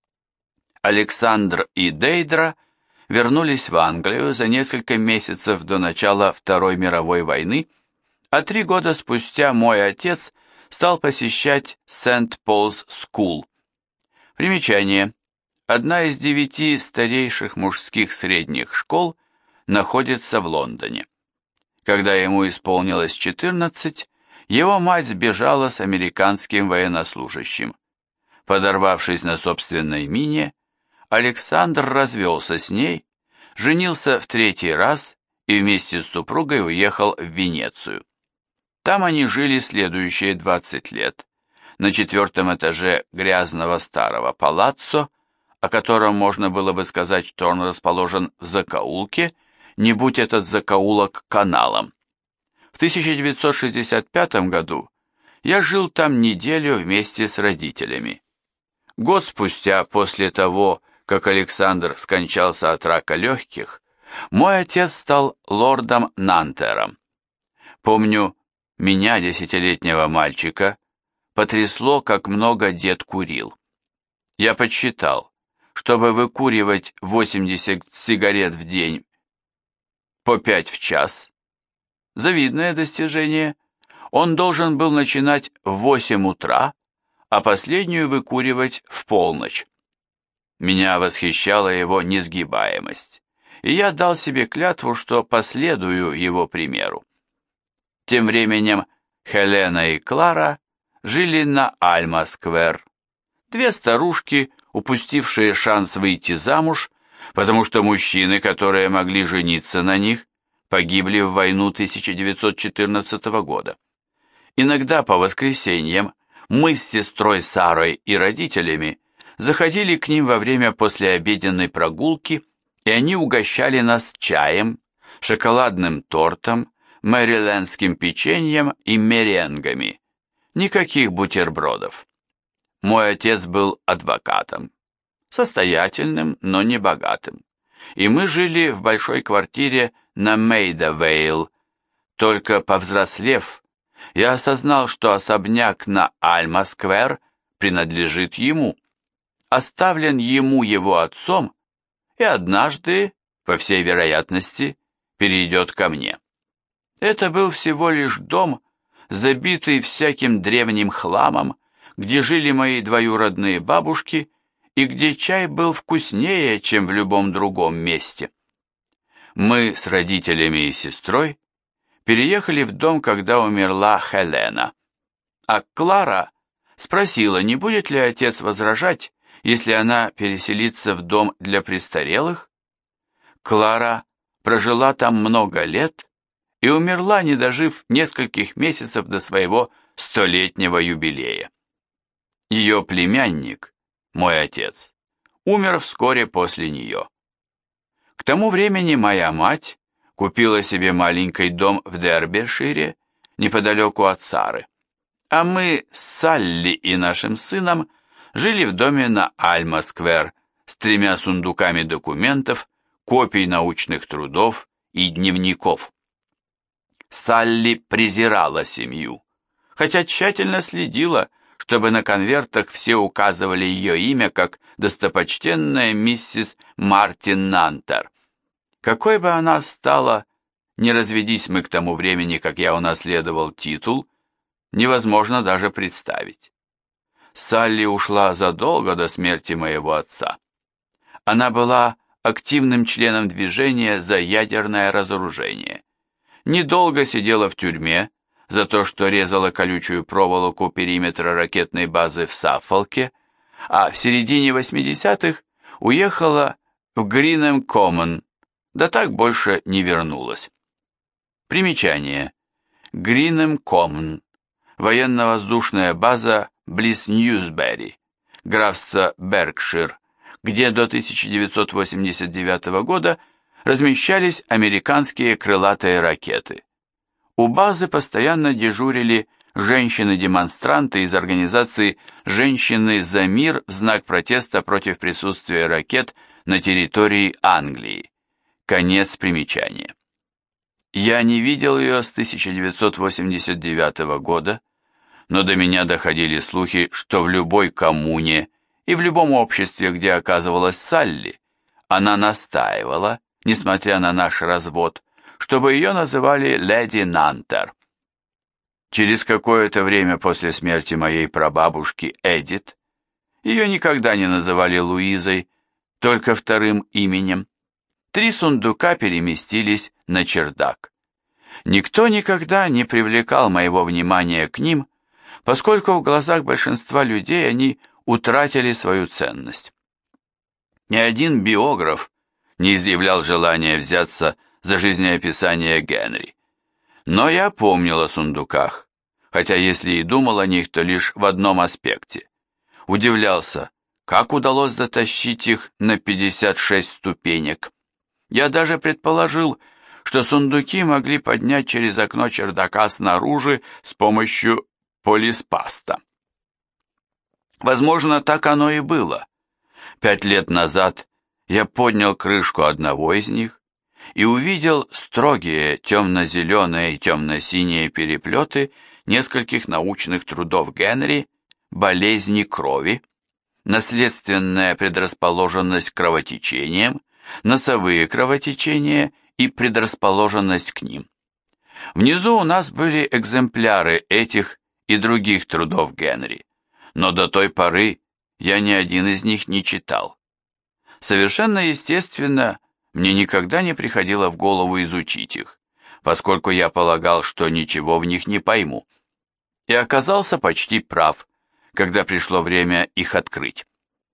Александр и Дейдра вернулись в Англию за несколько месяцев до начала Второй мировой войны, а три года спустя мой отец стал посещать Сент-Пол's Скул. Примечание. Одна из девяти старейших мужских средних школ находится в Лондоне. Когда ему исполнилось четырнадцать, его мать сбежала с американским военнослужащим. Подорвавшись на собственной мине, Александр развелся с ней, женился в третий раз и вместе с супругой уехал в Венецию. Там они жили следующие двадцать лет, на четвертом этаже грязного старого палаццо, о котором можно было бы сказать, что он расположен в закоулке, не будь этот закоулок каналом. В тысяча девятьсот шестьдесят пятом году я жил там неделю вместе с родителями. Год спустя, после того, как Александр скончался от рака легких, мой отец стал лордом Нантером. Помню, меня, десятилетнего мальчика, потрясло, как много дед курил. Я подсчитал, чтобы выкуривать восемьдесят сигарет в день по пять в час, завидное достижение, он должен был начинать в восемь утра, а последнюю выкуривать в полночь. Меня восхищала его несгибаемость, и я дал себе клятву, что последую его примеру. Тем временем Хелена и Клара жили на Альма-сквер. Две старушки, упустившие шанс выйти замуж, потому что мужчины, которые могли жениться на них, погибли в войну тысяча девятьсот четырнадцатого года. Иногда по воскресеньям мы с сестрой Сарой и родителями заходили к ним во время послеобеденной прогулки, и они угощали нас чаем, шоколадным тортом, мэрилендским печеньем и меренгами. Никаких бутербродов. Мой отец был адвокатом, состоятельным, но не богатым, и мы жили в большой квартире на Мейдавейл. Только повзрослев, я осознал, что особняк на Альма-сквер принадлежит ему, оставлен ему его отцом и однажды, по всей вероятности, перейдет ко мне. Это был всего лишь дом, забитый всяким древним хламом, где жили мои двоюродные бабушки и где чай был вкуснее, чем в любом другом месте. Мы с родителями и сестрой переехали в дом, когда умерла Хелена, а Клара спросила, не будет ли отец возражать, если она переселится в дом для престарелых. Клара прожила там много лет и умерла, не дожив нескольких месяцев до своего столетнего юбилея. Ее племянник, мой отец, умер вскоре после нее. К тому времени моя мать купила себе маленький дом в Дербишире, неподалеку от Сары, а мы с Салли и нашим сыном жили в доме на Альма-сквер с тремя сундуками документов, копий научных трудов и дневников. Салли презирала семью, хотя тщательно следила, чтобы на конвертах все указывали ее имя как достопочтенная миссис Мартин Нантер. Какой бы она стала, не разведись мы к тому времени, как я унаследовал титул, невозможно даже представить. Салли ушла задолго до смерти моего отца. Она была активным членом движения за ядерное разоружение. Недолго сидела в тюрьме за то, что резала колючую проволоку периметра ракетной базы в Саффолке, а в середине восьмидесятых уехала в Гринэм-Коммон, да так больше не вернулась. Примечание. Гринэм-Коммон. Военно-воздушная база близ Ньюсбери, графство Беркшир, где до тысяча девятьсот восемьдесят девятого года размещались американские крылатые ракеты. У базы постоянно дежурили женщины-демонстранты из организации «Женщины за мир» в знак протеста против присутствия ракет на территории Англии. Конец примечания. Я не видел ее с тысяча девятьсот восемьдесят девятого года, но до меня доходили слухи, что в любой коммуне и в любом обществе, где оказывалась Салли, она настаивала, несмотря на наш развод, чтобы ее называли леди Нантер. Через какое-то время после смерти моей прабабушки Эдит, ее никогда не называли Луизой, только вторым именем, три сундука переместились на чердак. Никто никогда не привлекал моего внимания к ним, поскольку в глазах большинства людей они утратили свою ценность. Ни один биограф не изъявлял желания взяться за жизнеописание Генри. Но я помнил о сундуках, хотя если и думал о них, то лишь в одном аспекте. Удивлялся, как удалось дотащить их на пятьдесят шесть ступенек. Я даже предположил, что сундуки могли поднять через окно чердака снаружи с помощью полиспаста. Возможно, так оно и было. Пять лет назад я поднял крышку одного из них и увидел строгие темно-зеленые и темно-синие переплеты нескольких научных трудов Генри «Болезни крови», «Наследственная предрасположенность к кровотечениям», «Носовые кровотечения» и предрасположенность к ним. Внизу у нас были экземпляры этих и других трудов Генри, но до той поры я ни один из них не читал. Совершенно естественно, мне никогда не приходило в голову изучить их, поскольку я полагал, что ничего в них не пойму. И оказался почти прав, когда пришло время их открыть.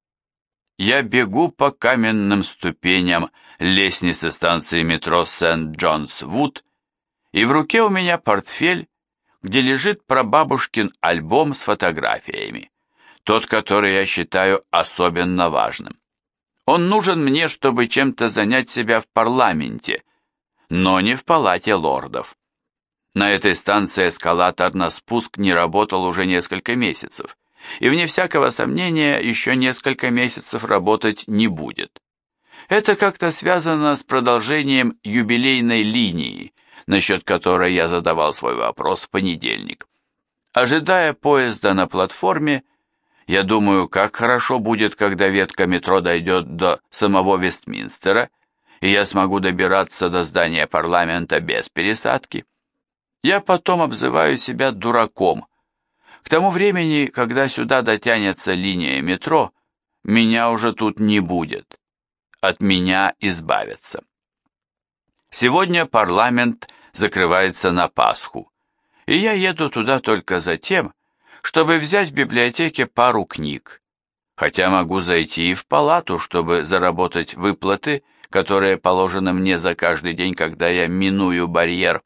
Я бегу по каменным ступеням лестницы станции метро Сент-Джонс-Вуд, и в руке у меня портфель, где лежит прабабушкин альбом с фотографиями, тот, который я считаю особенно важным. Он нужен мне, чтобы чем-то занять себя в парламенте, но не в палате лордов. На этой станции эскалатор на спуск не работал уже несколько месяцев, и вне всякого сомнения еще несколько месяцев работать не будет. Это как-то связано с продолжением юбилейной линии, насчет которой я задавал свой вопрос в понедельник. Ожидая поезда на платформе, я думаю, как хорошо будет, когда ветка метро дойдет до самого Вестминстера, и я смогу добираться до здания парламента без пересадки. Я потом обзываю себя дураком. К тому времени, когда сюда дотянется линия метро, меня уже тут не будет. От меня избавятся. Сегодня парламент закрывается на Пасху, и я еду туда только за тем, чтобы взять в библиотеке пару книг, хотя могу зайти и в палату, чтобы заработать выплаты, которые положены мне за каждый день, когда я миную барьер.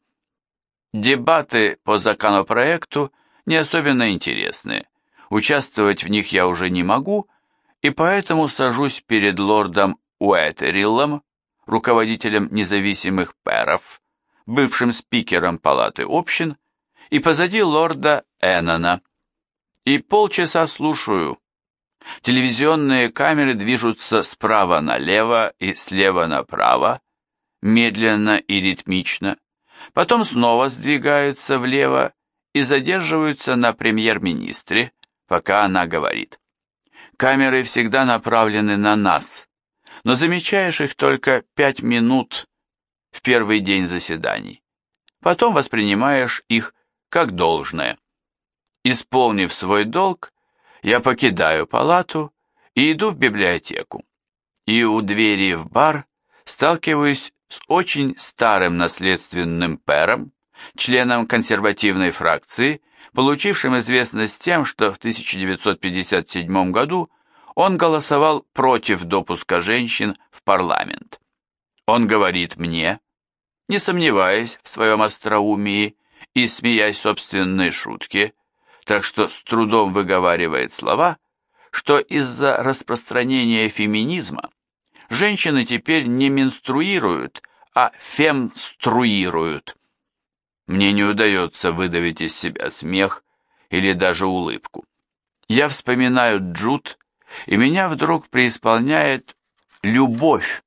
Дебаты по законопроекту не особенно интересные, участвовать в них я уже не могу, и поэтому сажусь перед лордом Уэтериллом, руководителем независимых пэров, бывшим спикером палаты общин, и позади лорда Эннона. И полчаса слушаю. Телевизионные камеры движутся справа налево и слева направо, медленно и ритмично, потом снова сдвигаются влево и задерживаются на премьер-министре, пока она говорит. Камеры всегда направлены на нас, но замечаешь их только пять минут в первый день заседаний. Потом воспринимаешь их как должное. Исполнив свой долг, я покидаю палату и иду в библиотеку. И у двери в бар сталкиваюсь с очень старым наследственным пэром, членом консервативной фракции, получившим известность тем, что в тысяча девятьсот пятьдесят седьмом году он голосовал против допуска женщин в парламент. Он говорит мне, не сомневаясь в своем остроумии и смеясь собственной шутке, так что с трудом выговаривает слова, что из-за распространения феминизма женщины теперь не менструируют, а фемструируют. Мне не удается выдавить из себя смех или даже улыбку. Я вспоминаю Джуд, и меня вдруг преисполняет любовь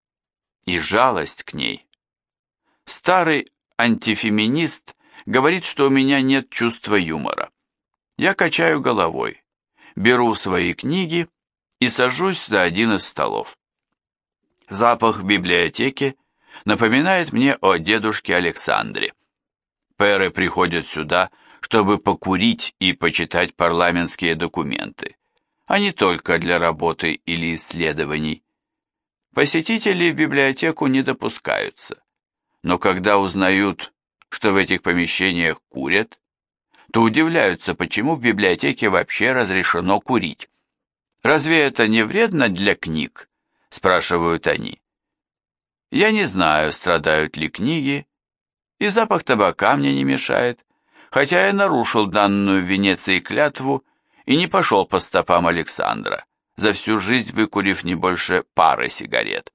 и жалость к ней. Старый антифеминист говорит, что у меня нет чувства юмора. Я качаю головой, беру свои книги и сажусь за один из столов. Запах в библиотеке напоминает мне о дедушке Александре. Пэры приходят сюда, чтобы покурить и почитать парламентские документы, а не только для работы или исследований. Посетители в библиотеку не допускаются, но когда узнают, что в этих помещениях курят, то удивляются, почему в библиотеке вообще разрешено курить. «Разве это не вредно для книг?» – спрашивают они. Я не знаю, страдают ли книги, и запах табака мне не мешает, хотя я нарушил данную в Венеции клятву и не пошел по стопам Александра, за всю жизнь выкурив не больше пары сигарет.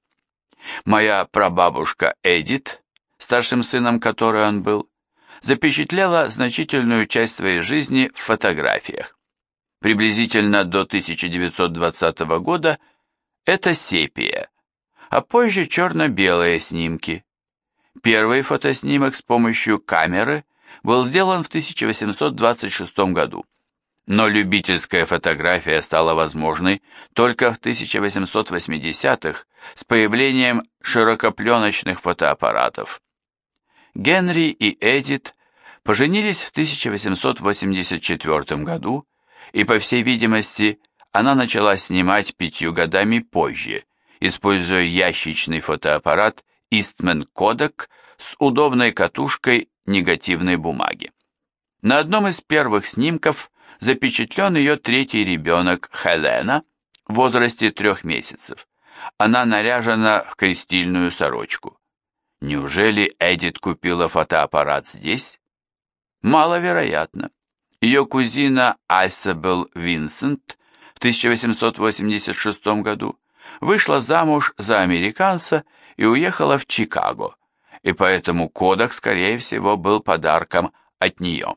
Моя прабабушка Эдит, старшим сыном которой он был, запечатлела значительную часть своей жизни в фотографиях. Приблизительно до тысяча девятьсот двадцатого года это сепия, а позже черно-белые снимки. Первый фотоснимок с помощью камеры был сделан в тысяча восемьсот двадцать шестом году, но любительская фотография стала возможной только в тысяча восемьсот восьмидесятых с появлением широкопленочных фотоаппаратов. Генри и Эдит поженились в тысяча восемьсот восемьдесят четвёртом году, и, по всей видимости, она начала снимать пятью годами позже, используя ящичный фотоаппарат Eastman Kodak с удобной катушкой негативной бумаги. На одном из первых снимков запечатлен ее третий ребенок Хелена в возрасте трех месяцев. Она наряжена в крестильную сорочку. Неужели Эдит купила фотоаппарат здесь? Маловероятно. Ее кузина Айсабел Винсент в тысяча восемьсот восемьдесят шестом году вышла замуж за американца и уехала в Чикаго, и поэтому кодек, скорее всего, был подарком от нее.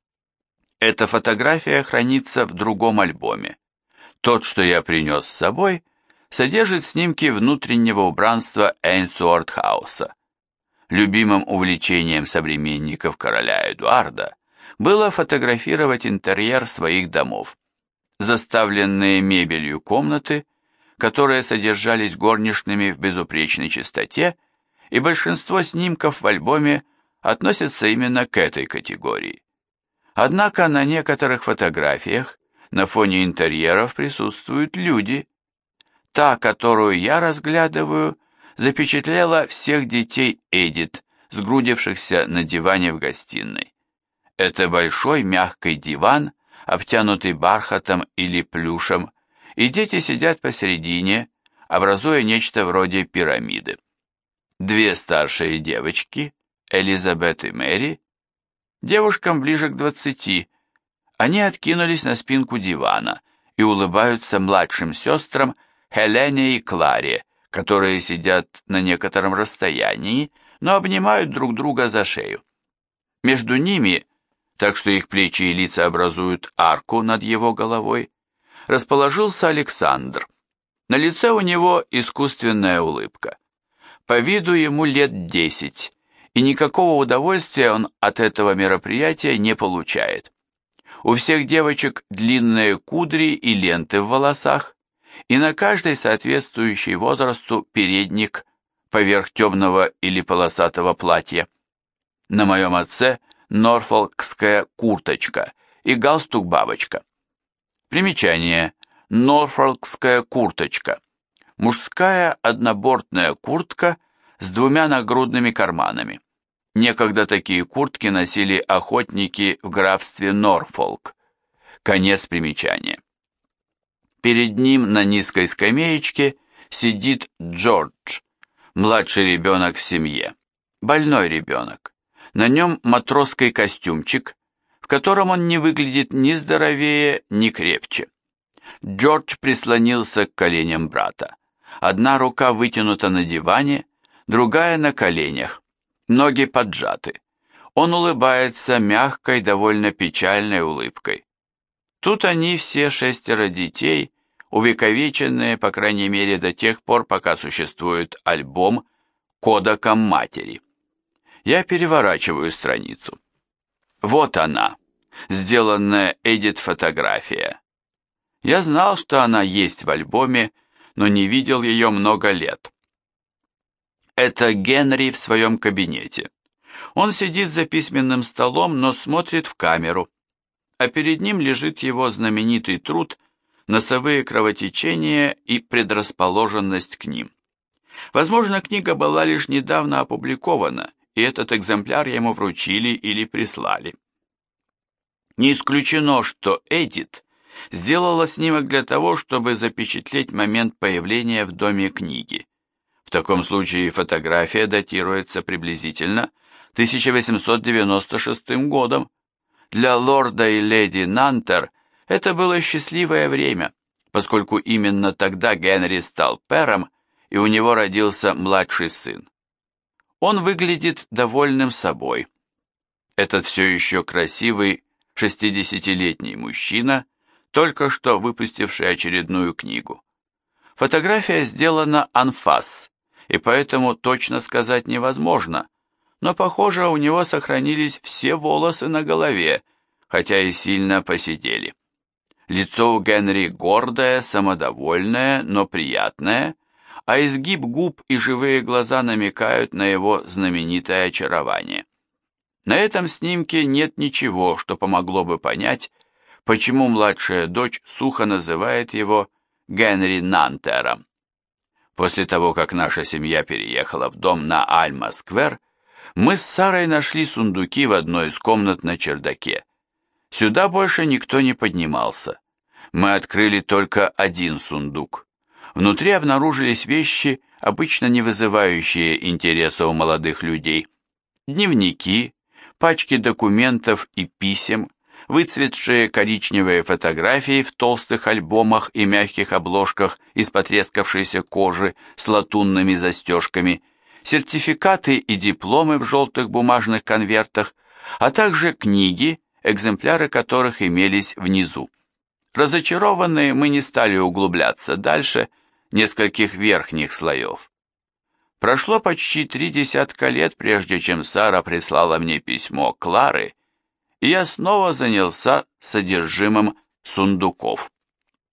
Эта фотография хранится в другом альбоме. Тот, что я принес с собой, содержит снимки внутреннего убранства Эйнсуорт-хауса. Любимым увлечением современников короля Эдуарда было фотографировать интерьер своих домов. Заставленные мебелью комнаты, которые содержались горничными в безупречной чистоте, и большинство снимков в альбоме относятся именно к этой категории. Однако на некоторых фотографиях на фоне интерьеров присутствуют люди. Та, которую я разглядываю, запечатлела всех детей Эдит, сгрудившихся на диване в гостиной. Это большой мягкий диван, обтянутый бархатом или плюшем, и дети сидят посередине, образуя нечто вроде пирамиды. Две старшие девочки, Элизабет и Мэри, девушкам ближе к двадцати, они откинулись на спинку дивана и улыбаются младшим сестрам Хелене и Кларе, которые сидят на некотором расстоянии, но обнимают друг друга за шею. Между ними, так что их плечи и лица образуют арку над его головой, расположился Александр. На лице у него искусственная улыбка. По виду ему лет десять, и никакого удовольствия он от этого мероприятия не получает. У всех девочек длинные кудри и ленты в волосах, и на каждой соответствующий возрасту передник поверх темного или полосатого платья. На моем отце норфолкская курточка и галстук-бабочка. Примечание. Норфолкская курточка. Мужская однобортная куртка с двумя нагрудными карманами. Некогда такие куртки носили охотники в графстве Норфолк. Конец примечания. Перед ним на низкой скамеечке сидит Джордж, младший ребенок в семье, больной ребенок. На нем матросский костюмчик, в котором он не выглядит ни здоровее, ни крепче. Джордж прислонился к коленям брата. Одна рука вытянута на диване, другая на коленях, ноги поджаты. Он улыбается мягкой, довольно печальной улыбкой. Тут они все шестеро детей, увековеченные, по крайней мере, до тех пор, пока существует альбом «Кодаком матери». Я переворачиваю страницу. Вот она, сделанная Эдит фотография. Я знал, что она есть в альбоме, но не видел ее много лет. Это Генри в своем кабинете. Он сидит за письменным столом, но смотрит в камеру, а перед ним лежит его знаменитый труд «Носовые кровотечения и предрасположенность к ним». Возможно, книга была лишь недавно опубликована, и этот экземпляр ему вручили или прислали. Не исключено, что Эдит сделала снимок для того, чтобы запечатлеть момент появления в доме книги. В таком случае фотография датируется приблизительно тысяча восемьсот девяносто шестым годом. Для лорда и леди Нантер это было счастливое время, поскольку именно тогда Генри стал пэром, и у него родился младший сын. Он выглядит довольным собой. Этот все еще красивый шестидесятилетний мужчина, только что выпустивший очередную книгу. Фотография сделана анфас, и поэтому точно сказать невозможно, но, похоже, у него сохранились все волосы на голове, хотя и сильно поседели. Лицо у Генри гордое, самодовольное, но приятное, а изгиб губ и живые глаза намекают на его знаменитое очарование. На этом снимке нет ничего, что помогло бы понять, почему младшая дочь сухо называет его Генри Нантером. После того, как наша семья переехала в дом на Альма-сквер, мы с Сарой нашли сундуки в одной из комнат на чердаке. Сюда больше никто не поднимался. Мы открыли только один сундук. Внутри обнаружились вещи, обычно не вызывающие интереса у молодых людей. Дневники, пачки документов и писем, выцветшие коричневые фотографии в толстых альбомах и мягких обложках из потрескавшейся кожи с латунными застежками, сертификаты и дипломы в желтых бумажных конвертах, а также книги, экземпляры которых имелись внизу. Разочарованные, мы не стали углубляться дальше нескольких верхних слоев. Прошло почти три десятка лет, прежде чем Сара прислала мне письмо Клары, и я снова занялся содержимым сундуков.